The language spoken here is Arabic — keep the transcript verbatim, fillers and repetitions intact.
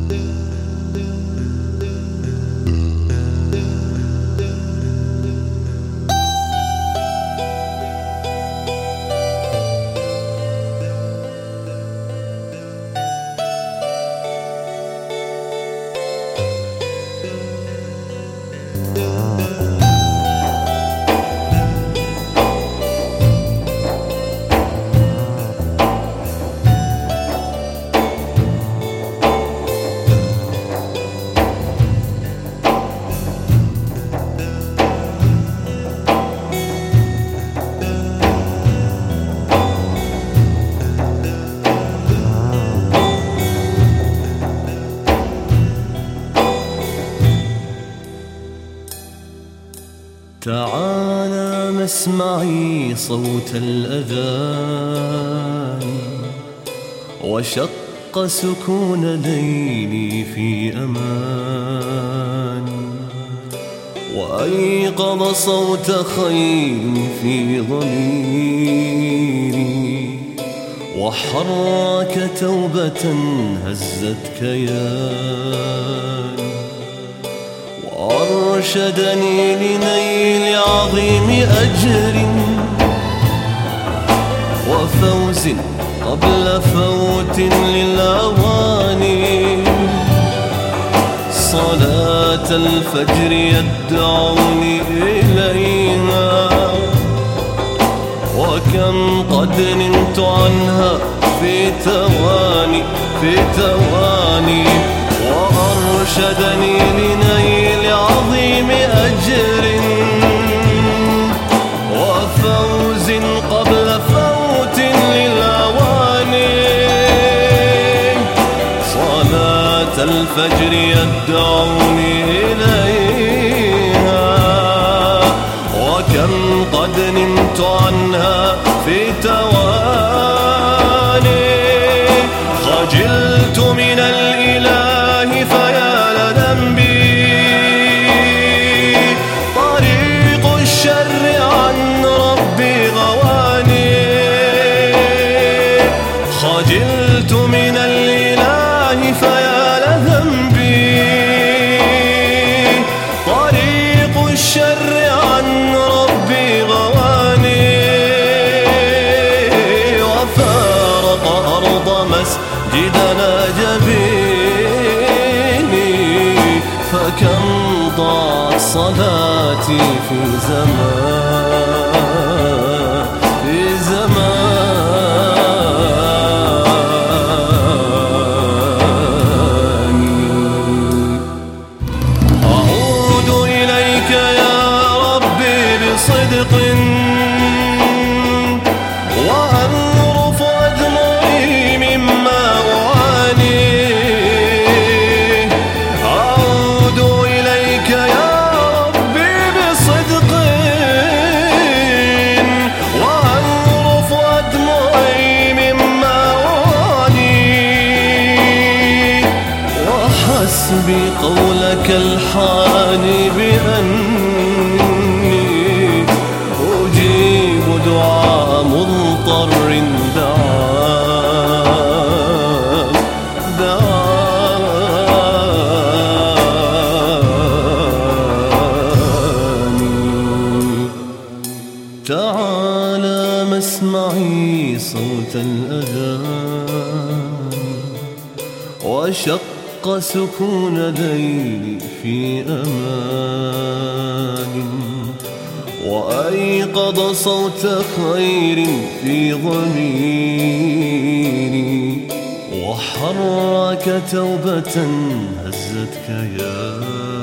تعالى مسمعي صوت الأذان، وشق سكون ليلي في أمان، وأيقظ صوت خيل في ضميري، وحرك توبة هزت كيان، وأرشدني لنيل عظيم أجر وفوز قبل فوت للأواني. صلاة الفجر يدعوني إليها، وكم قد نمت عنها في تواني في تواني. وأرشدني لنيل عظيم أجر وفوز قبل فوت للأواني. صلاة الفجر يدعوني إليها، وكم قد نمت عنها في تواني. خجلت من الإله فيا لذنبي، طريق الشر عن ربي غواني. خجلت من الإله فيا لذنبي، طريق الشر عن ربي غواني. وفارق أرض مسجدنا جبيني، فكم ضاعت صلاتي في زمان في زماني. أعود إليك يا ربي بصدق، وأنظر أدمعي مما أعاني. أعود إليك يا ربي بصدق، وأنظر أدمعي مما أعاني. وحسبي قولك الحاني بأني أجيب دعاء مضطر دعاك دعاني. تعالى مسمعي صوت الأذان، وشق سكون ليلي في أمان، وأيقظ صوت خير في ضميري، وحرك توبة هزت كيان.